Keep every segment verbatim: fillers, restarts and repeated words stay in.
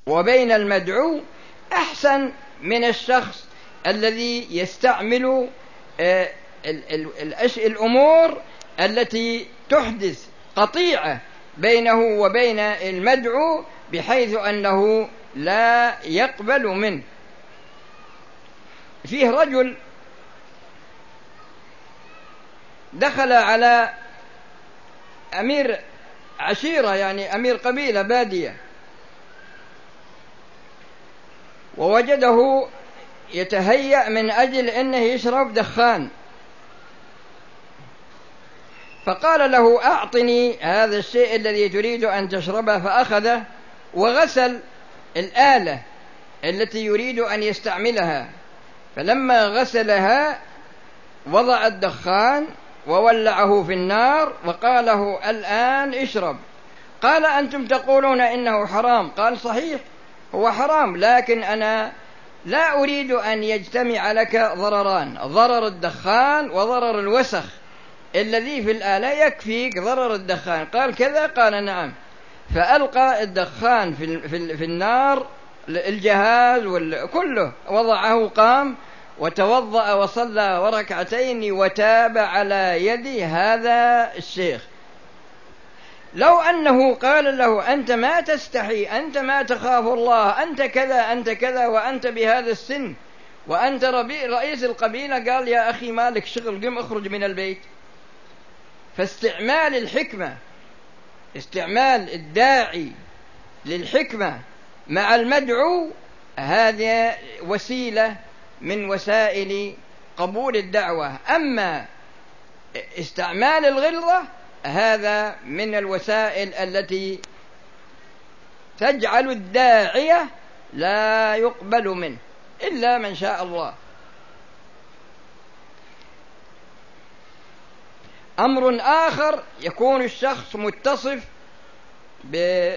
وبين المدعو أحسن من الشخص الذي يستعمل الأمور التي تحدث قطيعة بينه وبين المدعو بحيث أنه لا يقبل منه. فيه رجل دخل على أمير عشيرة، يعني أمير قبيلة بادية، ووجده يتهيأ من أجل أنه يشرب دخان، فقال له: أعطني هذا الشيء الذي تريد أن تشربه، فأخذه وغسل الآلة التي يريد أن يستعملها، فلما غسلها وضع الدخان وولعه في النار وقال له: الآن اشرب. قال: أنتم تقولون إنه حرام. قال: صحيح هو حرام، لكن أنا لا أريد أن يجتمع لك ضرران، ضرر الدخان وضرر الوسخ الذي في الآلة، يكفيك ضرر الدخان. قال: كذا؟ قال: نعم. فألقى الدخان في, في, في النار، الجهاز كله وضعه، قام وتوضأ وصلى وركعتين وتاب على يد هذا الشيخ. لو أنه قال له: أنت ما تستحي، أنت ما تخاف الله، أنت كذا أنت كذا، وأنت بهذا السن، وأنت رئيس القبيلة، قال: يا أخي مالك شغل، قم اخرج من البيت. فاستعمال الحكمة، استعمال الداعي للحكمة مع المدعو، هذه وسيلة من وسائل قبول الدعوة. أما استعمال الغلظة هذا من الوسائل التي تجعل الداعية لا يقبل منه إلا من شاء الله. أمر آخر، يكون الشخص متصف ب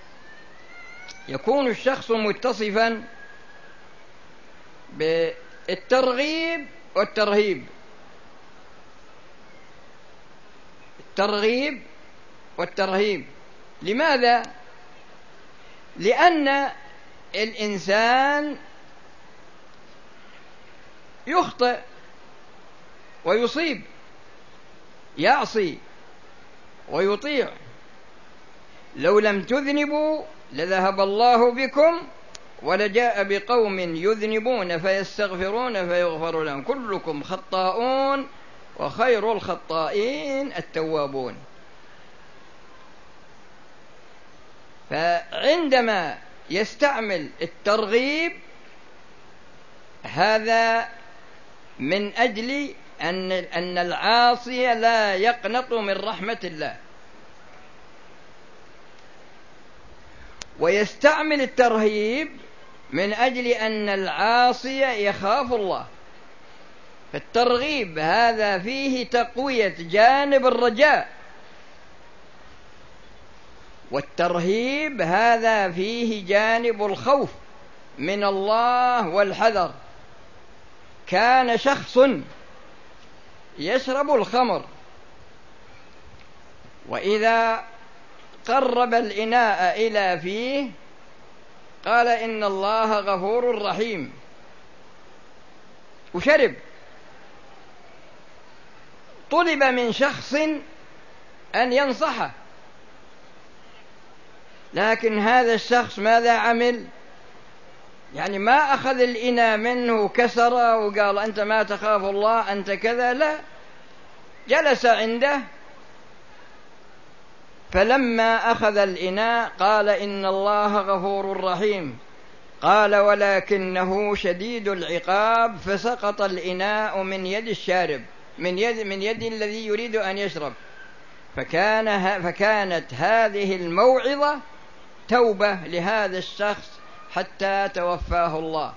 يكون الشخص متصفا بالترغيب والترهيب. الترغيب والترهيب، لماذا؟ لأن الإنسان يخطئ ويصيب، يعصي ويطيع. لو لم تذنبوا لذهب الله بكم ولجاء بقوم يذنبون فيستغفرون فيغفر لهم، كلكم خطاؤون وخير الخطائين التوابون. فعندما يستعمل الترغيب هذا من أجل أن أن العاصي لا يقنط من رحمة الله، ويستعمل الترهيب من أجل أن العاصي يخاف الله. فالترغيب هذا فيه تقوية جانب الرجاء، والترهيب هذا فيه جانب الخوف من الله والحذر. كان شخص يشرب الخمر، وإذا قرب الإناء إلى فيه قال: إن الله غفور رحيم، وشرب. طلب من شخص أن ينصحه، لكن هذا الشخص ماذا عمل؟ يعني ما أخذ الإناء منه كسره وقال: أنت ما تخاف الله، أنت كذا، لا، جلس عنده. فلما أخذ الإناء قال: إن الله غفور رحيم. قال: ولكنه شديد العقاب. فسقط الإناء من يد الشارب، من يد من يد الذي يريد أن يشرب. فكان فكانت هذه الموعظة توبة لهذا الشخص حتى توفاه الله.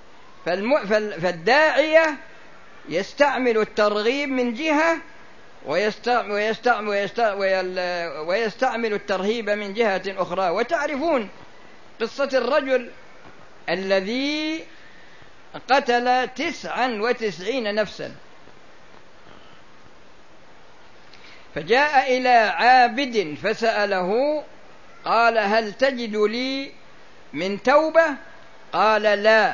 فالداعية يستعمل الترغيب من جهة، ويستعمل, ويستعمل, ويستعمل, ويستعمل الترهيب من جهة أخرى. وتعرفون قصة الرجل الذي قتل تسعا وتسعين نفسا، فجاء إلى عابد فسأله، قال: هل تجد لي من توبة؟ قال لا،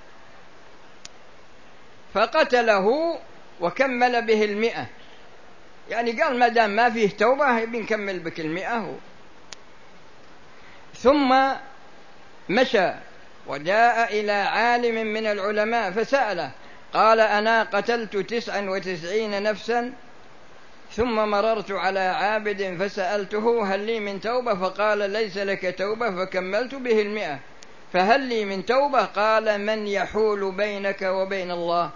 فقتله وكمل به المئة. يعني قال ما دام ما فيه توبة بنكمل بك المئة. ثم مشى وجاء إلى عالم من العلماء فسأله، قال أنا قتلت تسعا وتسعين نفسا ثم مررت على عابد فسألته هل لي من توبة؟ فقال ليس لك توبة، فكملت به المئة. فهل لي من توبة؟ قال من يحول بينك وبين الله؟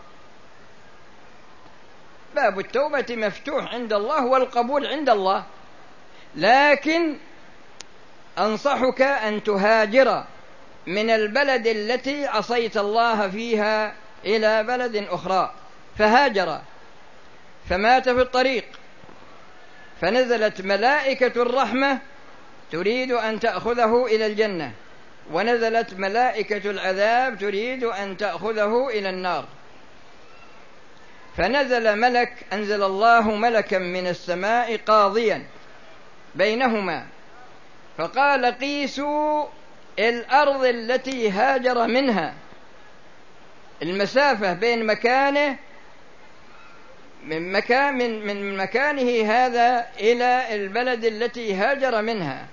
باب التوبة مفتوح عند الله والقبول عند الله، لكن أنصحك أن تهاجر من البلد التي عصيت الله فيها إلى بلد أخرى. فهاجر فمات في الطريق، فنزلت ملائكة الرحمة تريد أن تأخذه إلى الجنة، ونزلت ملائكة العذاب تريد أن تأخذه إلى النار. فنزل ملك، أنزل الله ملكا من السماء قاضيا بينهما، فقال قيسوا الأرض التي هاجر منها، المسافة بين مكانه من مكان من, من مكانه هذا إلى البلد التي هاجر منها،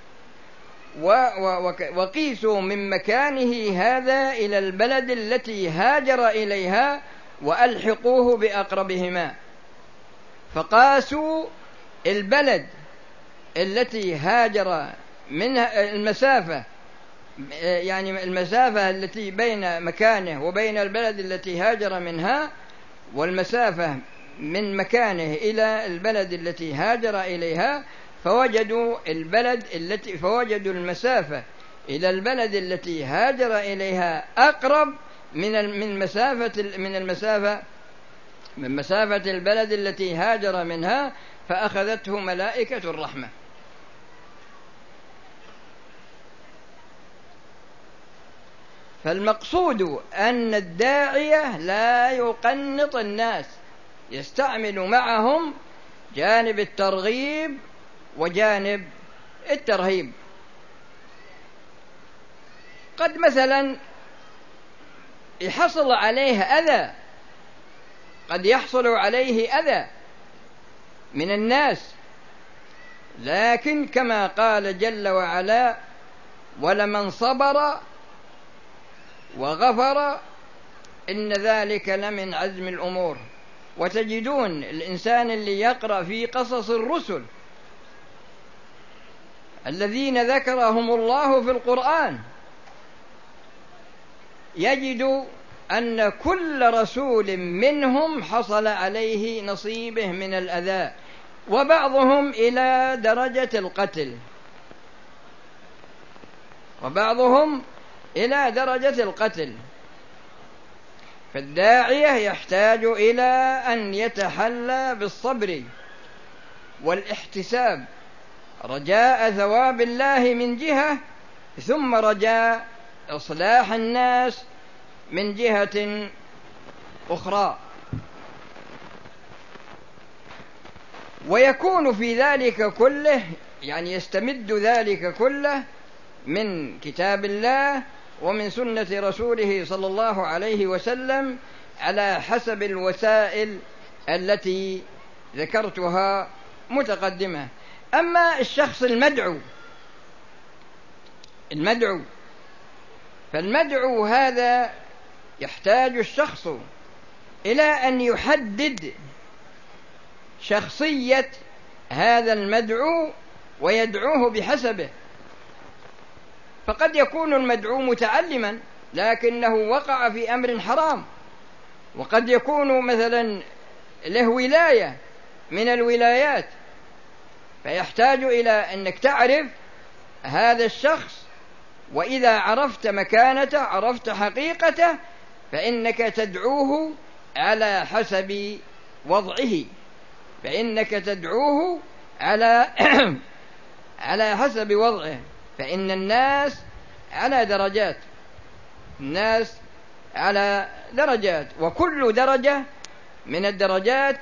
وقيسوا من مكانه هذا إلى البلد التي هاجر إليها وألحقوه بأقربهما. فقاسوا البلد التي هاجر منها، المسافة يعني المسافة التي بين مكانه وبين البلد التي هاجر منها، والمسافة من مكانه إلى البلد التي هاجر إليها، فوجدوا البلد التي فوجدوا المسافة إلى البلد التي هاجر إليها أقرب من من مسافة من المسافة من مسافة البلد التي هاجر منها، فأخذته ملائكة الرحمة. فالمقصود أن الداعية لا يقنط الناس، يستعمل معهم جانب الترغيب وجانب الترهيب. قد مثلا يحصل عليه أذى، قد يحصل عليه أذى من الناس، لكن كما قال جل وعلا ولمن صبر وغفر إن ذلك لمن عزم الأمور. وتجدون الإنسان اللي يقرأ في قصص الرسل الذين ذكرهم الله في القرآن يجد أن كل رسول منهم حصل عليه نصيبه من الأذى، وبعضهم إلى درجة القتل وبعضهم إلى درجة القتل. فالداعية يحتاج إلى أن يتحلى بالصبر والاحتساب، رجاء ثواب الله من جهة، ثم رجاء إصلاح الناس من جهة أخرى. ويكون في ذلك كله، يعني يستمد ذلك كله من كتاب الله ومن سنة رسوله صلى الله عليه وسلم على حسب الوسائل التي ذكرتها متقدمة. أما الشخص المدعو المدعو فالمدعو هذا يحتاج الشخص إلى أن يحدد شخصية هذا المدعو ويدعوه بحسبه. فقد يكون المدعو متعلما لكنه وقع في أمر حرام، وقد يكون مثلا له ولاية من الولايات، فيحتاج إلى أنك تعرف هذا الشخص، وإذا عرفت مكانته عرفت حقيقته فإنك تدعوه على حسب وضعه، فإنك تدعوه على على حسب وضعه. فإن الناس على درجات، الناس على درجات، وكل درجة من الدرجات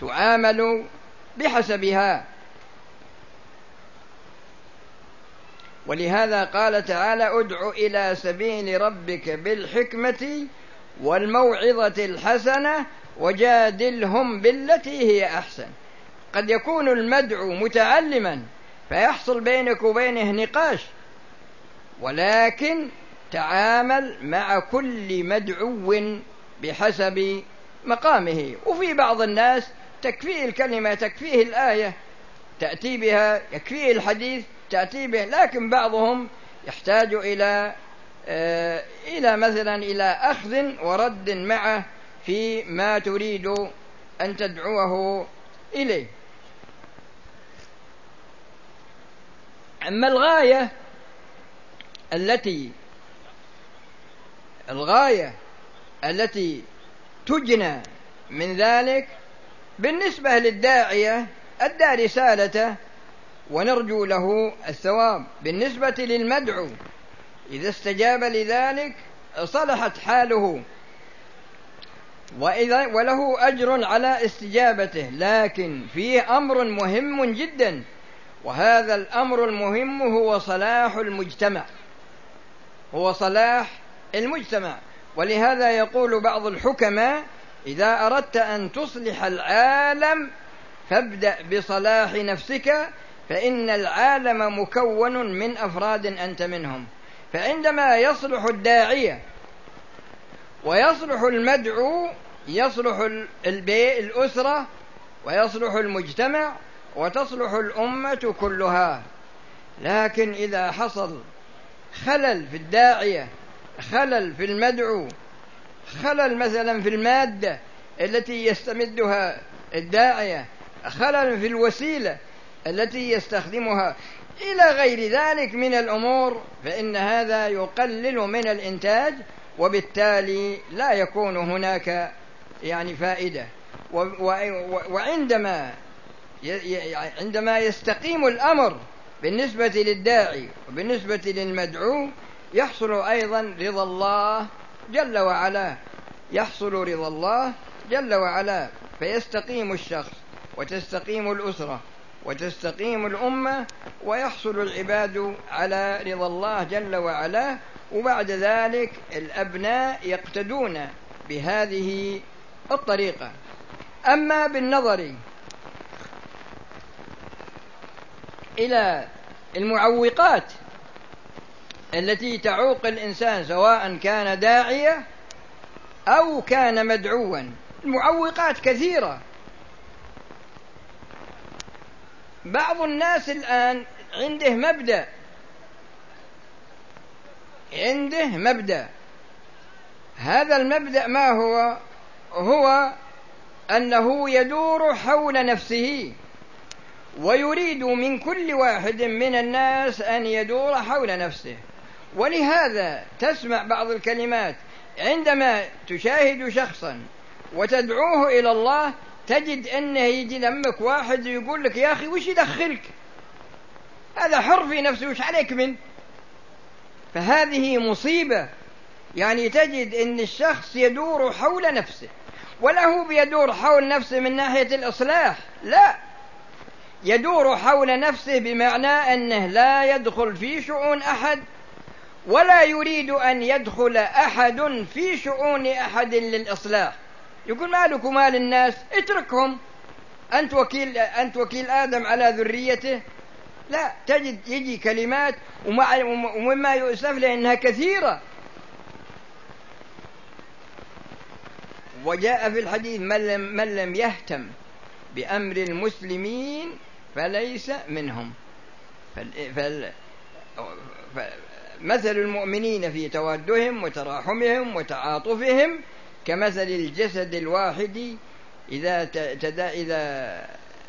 تعامل بحسبها. ولهذا قال تعالى ادع إلى سبيل ربك بالحكمة والموعظة الحسنة وجادلهم بالتي هي أحسن. قد يكون المدعو متعلما فيحصل بينك وبينه نقاش، ولكن تعامل مع كل مدعو بحسب مقامه. وفي بعض الناس تكفيه الكلمة، تكفيه الآية تأتي بها، يكفيه الحديث تأتي به، لكن بعضهم يحتاج إلى آه إلى مثلا إلى أخذ ورد معه في ما تريد أن تدعوه إليه. أما الغاية التي الغاية التي تجنى من ذلك بالنسبة للداعية أدى رسالته ونرجو له الثواب. بالنسبة للمدعو إذا استجاب لذلك صلحت حاله وإذا وله أجر على استجابته. لكن فيه أمر مهم جدا، وهذا الأمر المهم هو صلاح المجتمع، هو صلاح المجتمع. ولهذا يقول بعض الحكماء إذا أردت أن تصلح العالم فابدأ بصلاح نفسك، فإن العالم مكون من أفراد أنت منهم. فعندما يصلح الداعية ويصلح المدعو يصلح الأسرة ويصلح المجتمع وتصلح الأمة كلها. لكن إذا حصل خلل في الداعية، خلل في المدعو، خلل مثلا في المادة التي يستمدها الداعية، خلل في الوسيلة التي يستخدمها إلى غير ذلك من الأمور، فإن هذا يقلل من الإنتاج، وبالتالي لا يكون هناك يعني فائدة. وعندما عندما يستقيم الأمر بالنسبة للداعي وبالنسبة للمدعو يحصل أيضا رضا الله جل وعلا، يحصل رضا الله جل وعلا، فيستقيم الشخص وتستقيم الأسرة وتستقيم الأمة ويحصل العباد على رضا الله جل وعلا. وبعد ذلك الأبناء يقتدون بهذه الطريقة. أما بالنظر إلى المعوقات التي تعوق الإنسان سواء كان داعية أو كان مدعوا، المعوقات كثيرة. بعض الناس الآن عنده مبدأ عنده مبدأ هذا المبدأ ما هو؟ هو أنه يدور حول نفسه، ويريد من كل واحد من الناس أن يدور حول نفسه. ولهذا تسمع بعض الكلمات عندما تشاهد شخصا وتدعوه إلى الله تجد أنه يجي لمك واحد يقول لك يا أخي وش يدخلك، هذا حر في نفسه وش عليك من. فهذه مصيبة. يعني تجد أن الشخص يدور حول نفسه، ولا هو بيدور حول نفسه من ناحية الإصلاح، لا، يدور حول نفسه بمعنى أنه لا يدخل في شؤون أحد ولا يريد أن يدخل أحد في شؤون أحد للإصلاح. يقول مالك ومال الناس، اتركهم، أنت وكيل, أنت وكيل آدم على ذريته. لا، تجد يجي كلمات ومما يؤسف لأنها كثيرة. وجاء في الحديث من لم, من لم يهتم بأمر المسلمين فليس منهم. فال... فمثل المؤمنين في تودهم وتراحمهم وتعاطفهم كمثل الجسد الواحد إذا تدا إذا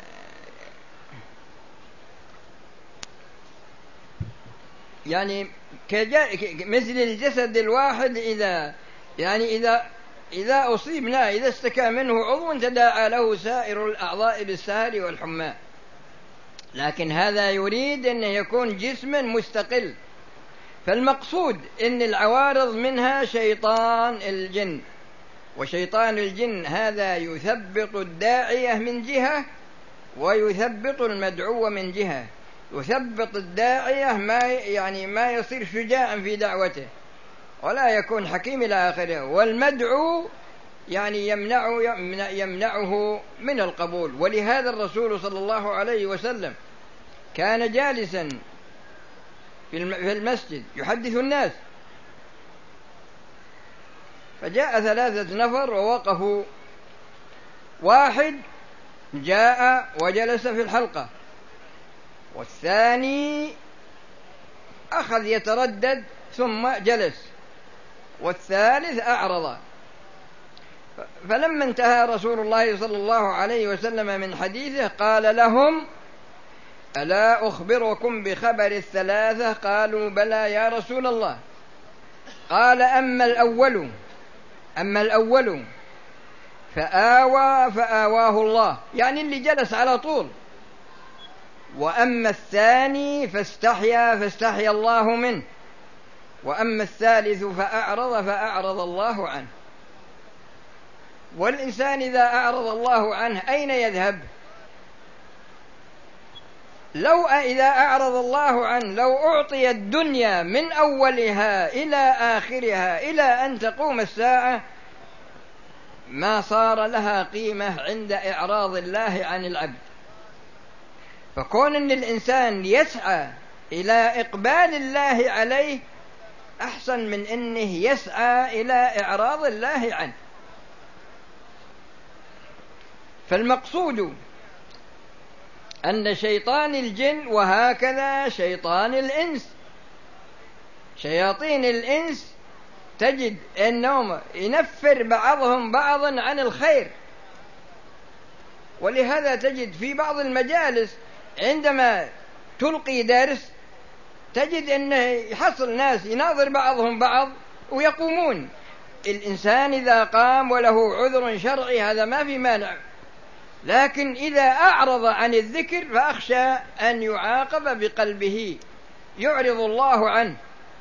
يعني كجا... مثل الجسد الواحد إذا يعني إذا إذا أصيبنا إذا استكى منه عضو تداعى له سائر الأعضاء بالسهر والحمى. لكن هذا يريد أن يكون جسما مستقل. فالمقصود أن العوارض منها شيطان الجن، وشيطان الجن هذا يثبط الداعية من جهة ويثبط المدعو من جهة. يثبط الداعية ما يعني ما يصير شجاعا في دعوته ولا يكون حكيم إلى آخره، والمدعو يعني يمنعه يمنعه من القبول. ولهذا الرسول صلى الله عليه وسلم كان جالسا في المسجد يحدث الناس، فجاء ثلاثة نفر ووقفوا، واحد جاء وجلس في الحلقة، والثاني أخذ يتردد ثم جلس، والثالث أعرض. فلما انتهى رسول الله صلى الله عليه وسلم من حديثه قال لهم: ألا أخبركم بخبر الثلاثة؟ قالوا: بلى يا رسول الله. قال: أما الأول أما الأول فآوى فآواه الله، يعني اللي جلس على طول، وأما الثاني فاستحيا فاستحيا الله منه، وأما الثالث فأعرض فأعرض الله عنه. والإنسان إذا أعرض الله عنه أين يذهب؟ لو إذا أعرض الله عنه لو أعطي الدنيا من أولها إلى آخرها إلى أن تقوم الساعة ما صار لها قيمة عند إعراض الله عن العبد. فكون أن الإنسان يسعى إلى إقبال الله عليه أحسن من أنه يسعى إلى إعراض الله عنه. فالمقصود أن شيطان الجن وهكذا شيطان الإنس، شياطين الإنس تجد أنهم ينفر بعضهم بعضا عن الخير، ولهذا تجد في بعض المجالس عندما تلقي درس تجد أنه يحصل ناس يناظر بعضهم بعض ويقومون. الإنسان إذا قام وله عذر شرعي هذا ما في مانع، لكن إذا أعرض عن الذكر فأخشى أن يعاقب بقلبه يعرض الله عنه.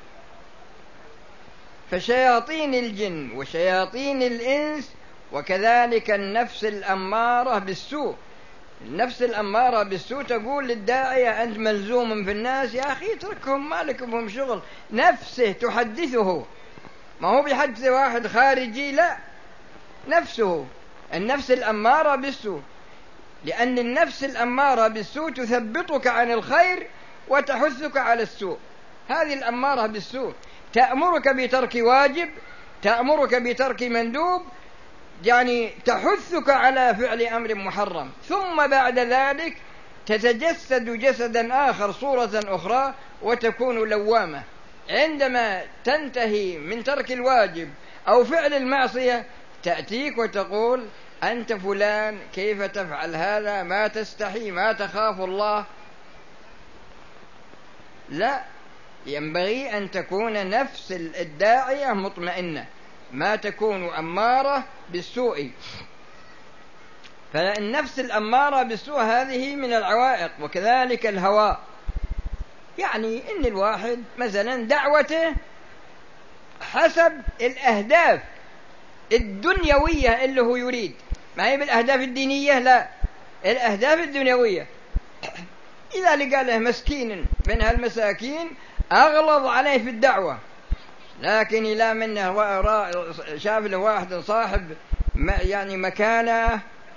فشياطين الجن وشياطين الإنس وكذلك النفس الأمارة بالسوء، النفس الأمارة بالسوء تقول للداعية: أنت ملزوم في الناس، يا أخي اتركهم ما لك بهم شغل. نفسه تحدثه، ما هو بيحدث واحد خارجي، لا، نفسه النفس الأمارة بالسوء، لأن النفس الأمارة بالسوء تثبطك عن الخير وتحثك على السوء. هذه الأمارة بالسوء تأمرك بترك واجب، تأمرك بترك مندوب، يعني تحثك على فعل أمر محرم، ثم بعد ذلك تتجسد جسدا آخر صورة أخرى وتكون لوامة. عندما تنتهي من ترك الواجب أو فعل المعصية تأتيك وتقول: أنت فلان كيف تفعل هذا؟ ما تستحي؟ ما تخاف الله؟ لا، ينبغي أن تكون نفس الداعية مطمئنة، ما تكون أمارة بالسوء. فالنفس الأمارة بالسوء هذه من العوائق. وكذلك الهوى، يعني إن الواحد مثلا دعوته حسب الأهداف الدنيوية اللي هو يريد، ما هي بالأهداف الدينية، لا، الأهداف الدنيوية. إذا لقى له مسكين من هالمساكين أغلظ عليه في الدعوة، لكن إلى منه شاف له واحد صاحب يعني مكانة،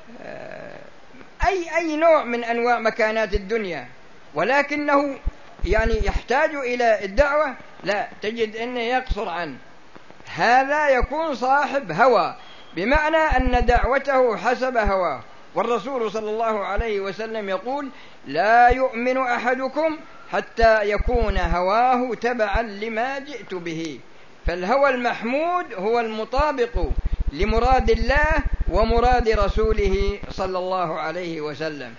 أي أي نوع من أنواع مكانات الدنيا، ولكنه يعني يحتاج إلى الدعوة، لا، تجد أنه يقصر عنه. هذا يكون صاحب هوى، بمعنى أن دعوته حسب هواه. والرسول صلى الله عليه وسلم يقول: لا يؤمن أحدكم حتى يكون هواه تبعا لما جئت به. فالهوى المحمود هو المطابق لمراد الله ومراد رسوله صلى الله عليه وسلم.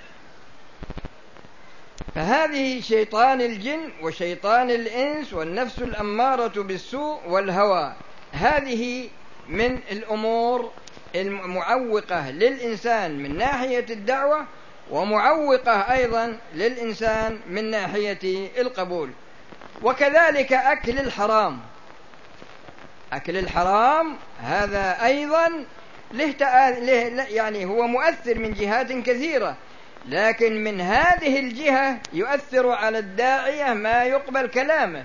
فهذه شيطان الجن وشيطان الإنس والنفس الأمارة بالسوء والهوى، هذه من الأمور المعوقة للإنسان من ناحية الدعوة، ومعوقة أيضا للإنسان من ناحية القبول. وكذلك أكل الحرام، أكل الحرام هذا أيضا له يعني هو مؤثر من جهات كثيرة، لكن من هذه الجهة يؤثر على الداعية ما يقبل كلامه،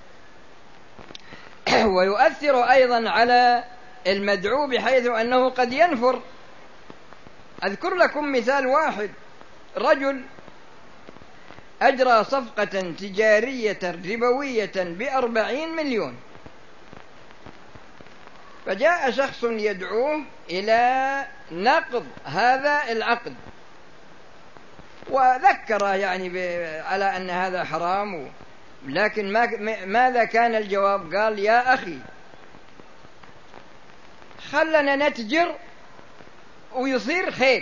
ويؤثر أيضا على المدعو بحيث أنه قد ينفر. أذكر لكم مثال واحد: رجل أجرى صفقة تجارية ربوية بأربعين مليون، فجاء شخص يدعوه إلى نقض هذا العقد، وذكر يعني على أن هذا حرام، لكن ماذا كان الجواب؟ قال: يا أخي خلنا نتجر ويصير خير،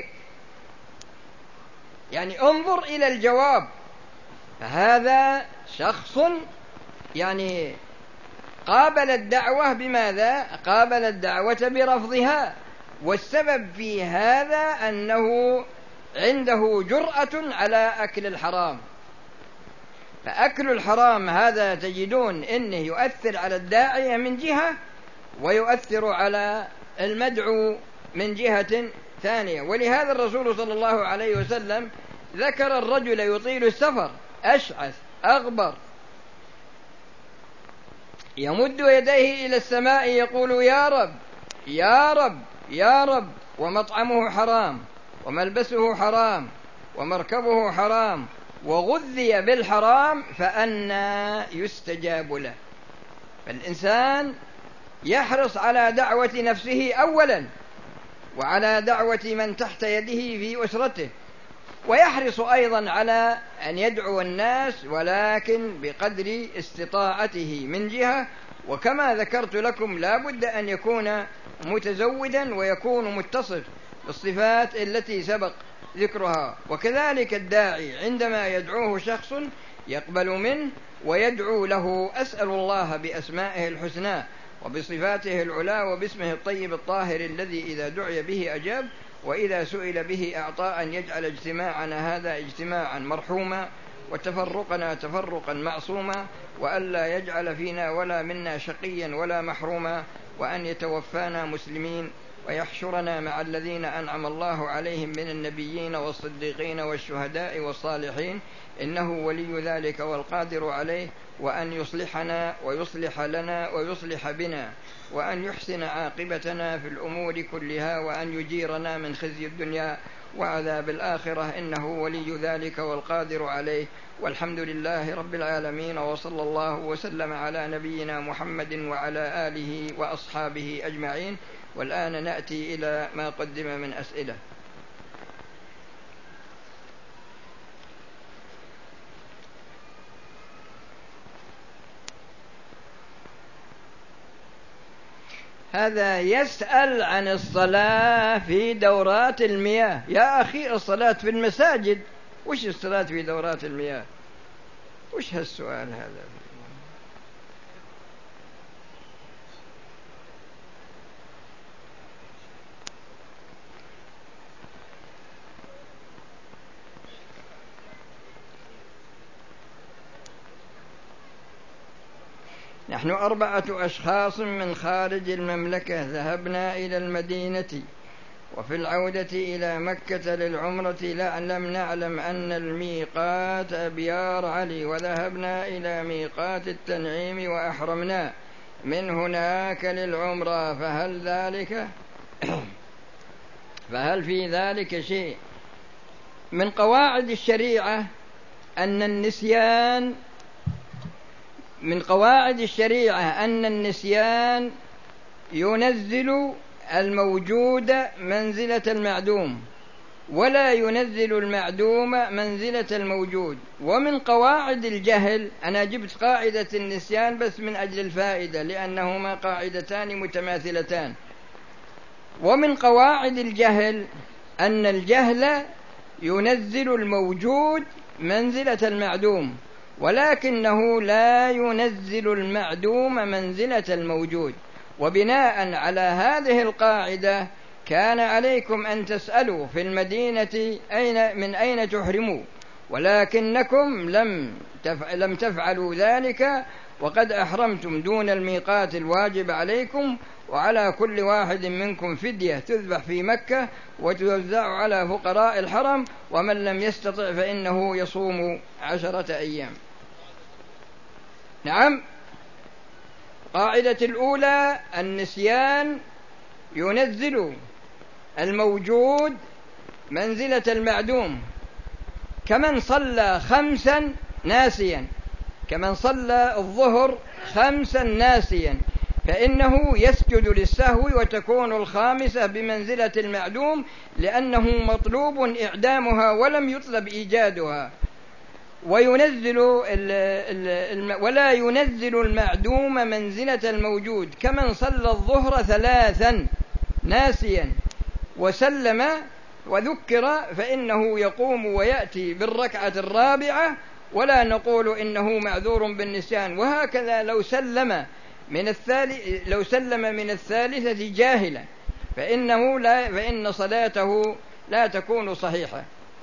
يعني انظر إلى الجواب. فهذا شخص يعني قابل الدعوة بماذا؟ قابل الدعوة برفضها، والسبب في هذا أنه عنده جرأة على أكل الحرام. فأكل الحرام هذا تجدون إنه يؤثر على الداعية من جهة، ويؤثر على المدعو من جهة ثانية. ولهذا الرسول صلى الله عليه وسلم ذكر الرجل يطيل السفر أشعث أغبر يمد يديه إلى السماء يقول: يا رب يا رب يا رب، ومطعمه حرام وملبسه حرام ومركبه حرام وغذي بالحرام، فأنى يستجاب له. فالإنسان يحرص على دعوة نفسه أولا، وعلى دعوة من تحت يده في أسرته، ويحرص أيضا على أن يدعو الناس ولكن بقدر استطاعته من جهة. وكما ذكرت لكم لا بد أن يكون متزودا ويكون متصف بالصفات التي سبق ذكرها. وكذلك الداعي عندما يدعوه شخص يقبل منه ويدعو له: أسأل الله بأسمائه الحسنى وبصفاته العلى وباسمه الطيب الطاهر الذي إذا دعي به أجاب وإذا سئل به أعطى، أن يجعل اجتماعنا هذا اجتماعا مرحوما وتفرقنا تفرقا معصوما، وألا يجعل فينا ولا منا شقيا ولا محروما، وأن يتوفانا مسلمين ويحشرنا مع الذين أنعم الله عليهم من النبيين والصديقين والشهداء والصالحين، إنه ولي ذلك والقادر عليه. وأن يصلحنا ويصلح لنا ويصلح بنا، وأن يحسن عاقبتنا في الأمور كلها، وأن يجيرنا من خزي الدنيا وعذاب الآخرة، إنه ولي ذلك والقادر عليه. والحمد لله رب العالمين، وصلى الله وسلم على نبينا محمد وعلى آله وأصحابه أجمعين. والآن نأتي إلى ما قدم من أسئلة. هذا يسأل عن الصلاة في دورات المياه. يا أخي الصلاة في المساجد، وش الصلاة في دورات المياه؟ وش هالسؤال هذا؟ نحن أربعة أشخاص من خارج المملكة ذهبنا إلى المدينة، وفي العودة إلى مكة للعمرة لم نعلم أن الميقات أبيار علي، وذهبنا إلى ميقات التنعيم وأحرمنا من هناك للعمرة، فهل ذلك فهل في ذلك شيء؟ من قواعد الشريعة أن النسيان من قواعد الشريعة أن النسيان ينزل الموجود منزلة المعدوم، ولا ينزل المعدوم منزلة الموجود. ومن قواعد الجهل، أنا جبت قاعدة النسيان بس من أجل الفائدة لأنهما قاعدتان متماثلتان. ومن قواعد الجهل أن الجهل ينزل الموجود منزلة المعدوم، ولكنه لا ينزل المعدوم منزلة الموجود. وبناء على هذه القاعدة كان عليكم أن تسألوا في المدينة أين من أين تحرموا، ولكنكم لم لم تفعلوا ذلك، وقد أحرمتم دون الميقات الواجب عليكم، وعلى كل واحد منكم فدية تذبح في مكة وتوزع على فقراء الحرم، ومن لم يستطع فإنه يصوم عشرة أيام. نعم. قاعدة الأولى: النسيان ينزل الموجود منزلة المعدوم، كمن صلى خمسا ناسيا، كمن صلى الظهر خمسا ناسيا فإنه يسجد للسهو، وتكون الخامسة بمنزلة المعدوم، لأنه مطلوب إعدامها ولم يطلب إيجادها. وينزل ال ال ولا ينزل المعدوم منزلة الموجود، كمن صلى الظهر ثلاثا ناسيا وسلم وذكر فإنه يقوم ويأتي بالركعة الرابعة، ولا نقول إنه معذور بالنسيان. وهكذا لو سلم من الثالث لو سلم من الثالثة جاهلا فإنه لا فإن صلاته لا تكون صحيحة.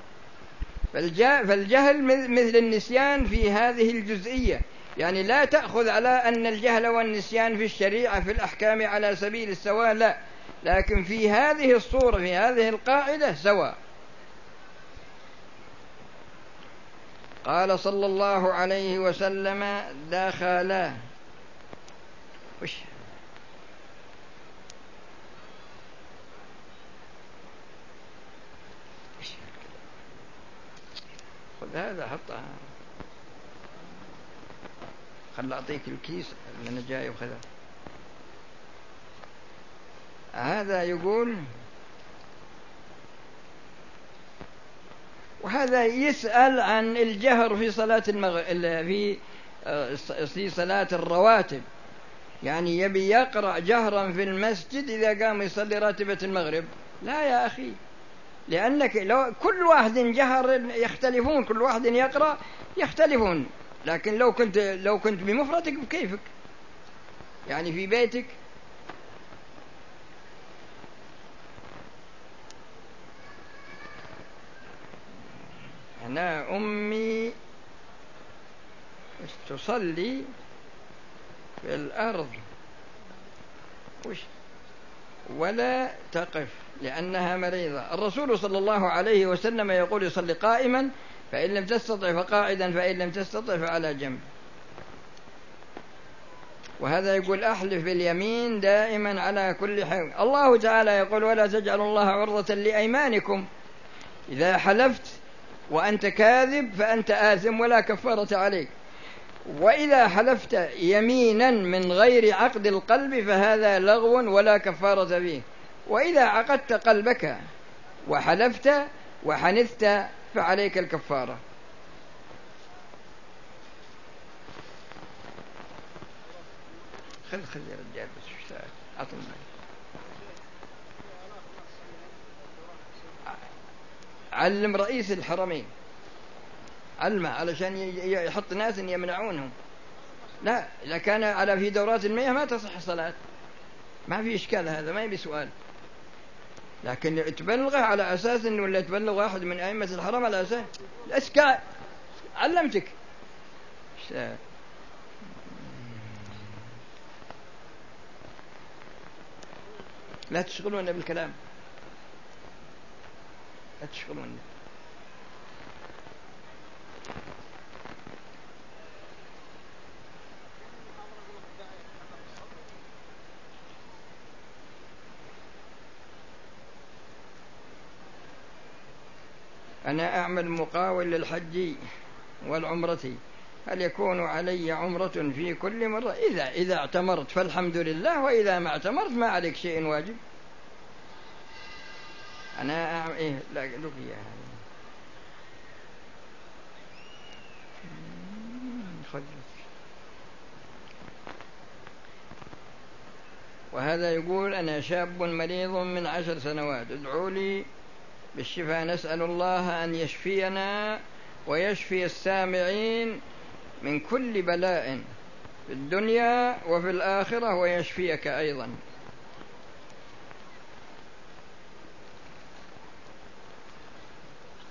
فالجهل مثل النسيان في هذه الجزئية، يعني لا تأخذ على أن الجهل والنسيان في الشريعة في الأحكام على سبيل السواء، لا، لكن في هذه الصورة في هذه القاعدة سواء. قال صلى الله عليه وسلم: دخل وش خذ هذا حطها، خل أعطيك الكيس اللي أنا جاي وخذها. هذا يقول، وهذا يسأل عن الجهر في صلاة المغرب في في صلاة الرواتب، يعني يبي يقرأ جهرا في المسجد إذا قام يصلي راتبة المغرب. لا يا أخي، لأنك لو كل واحد جهر يختلفون، كل واحد يقرأ يختلفون، لكن لو كنت لو كنت بمفردك بكيفك، يعني في بيتك. أنا أمي تصلي في الأرض وش ولا تقف لأنها مريضة. الرسول صلى الله عليه وسلم يقول: يصلي قائما، فإن لم تستطع فقاعدا، فإن لم تستطع فعلى جنب. وهذا يقول: أحلف باليمين دائما على كل حال. الله تعالى يقول: ولا تجعلوا الله عرضة لأيمانكم، إذا حلفت وأنت كاذب فأنت آثم ولا كفارة عليك. وإذا حلفت يمينا من غير عقد القلب فهذا لغو ولا كفارة فيه. وإذا عقدت قلبك وحلفت وحنثت فعليك الكفارة. خل خل يا رجال بس أعطني. علم رئيس الحرمين علمه علشان يحط ناس يمنعونهم. لا، إذا كان على في دورات المياه ما تصح الصلاة، ما في إشكال، هذا ما يبي سؤال. لكن تبلغه على أساس إنه ولا تبلغ واحد من أئمة الحرم على أساس الأسكاء. علمتك لا تشغلون بالكلام، لا تشغلون. أنا أعمل مقاول للحج والعمرة، هل يكون علي عمرة في كل مرة؟ إذا إذا اعتمرت فالحمد لله، وإذا ما اعتمرت ما عليك شيء واجب. أنا أعمل إيه لا لقيا خذ. وهذا يقول: أنا شاب مريض من عشر سنوات، ادعوا لي بالشفاء، نسأل الله أن يشفينا ويشفي السامعين من كل بلاء في الدنيا وفي الآخرة، ويشفيك أيضا.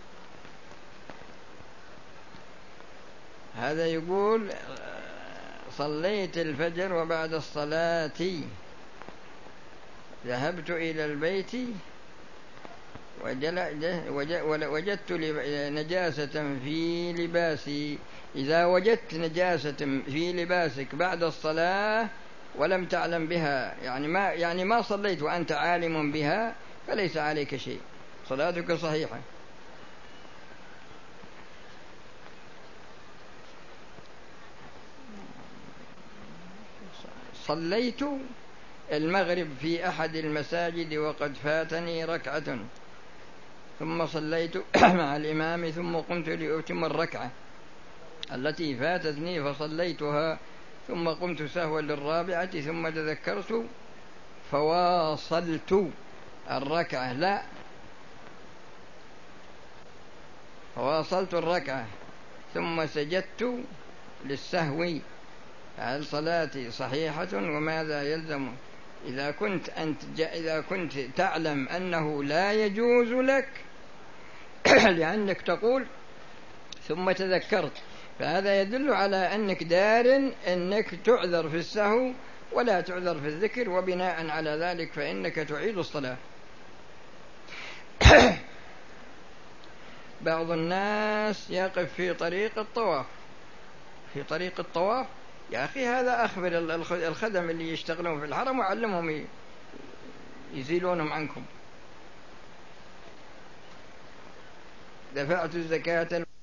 هذا يقول: صليت الفجر وبعد الصلاة ذهبت إلى البيت وجدت نجاسة في لباسي. إذا وجدت نجاسة في لباسك بعد الصلاة ولم تعلم بها، يعني ما يعني ما صليت وأنت عالم بها، فليس عليك شيء، صلاتك صحيحة. صليت المغرب في أحد المساجد وقد فاتني ركعة، ثم صليت مع الإمام ثم قمت لأتم الركعة التي فاتتني فصليتها، ثم قمت سهوا للرابعة ثم تذكرت فواصلت الركعة، لا فواصلت الركعة ثم سجدت للسهو. هل صلاتي صحيحة؟ وماذا يلزم إذا كنت أنت إذا كنت تعلم أنه لا يجوز لك لأنك تقول ثم تذكرت، فهذا يدل على أنك دار أنك تعذر في السهو ولا تعذر في الذكر، وبناء على ذلك فإنك تعيد الصلاة. بعض الناس يقف في طريق الطواف في طريق الطواف يا أخي هذا أخبر الخدم اللي يشتغلون في الحرم وعلمهم يزيلونهم عنكم. دفعت الزكاة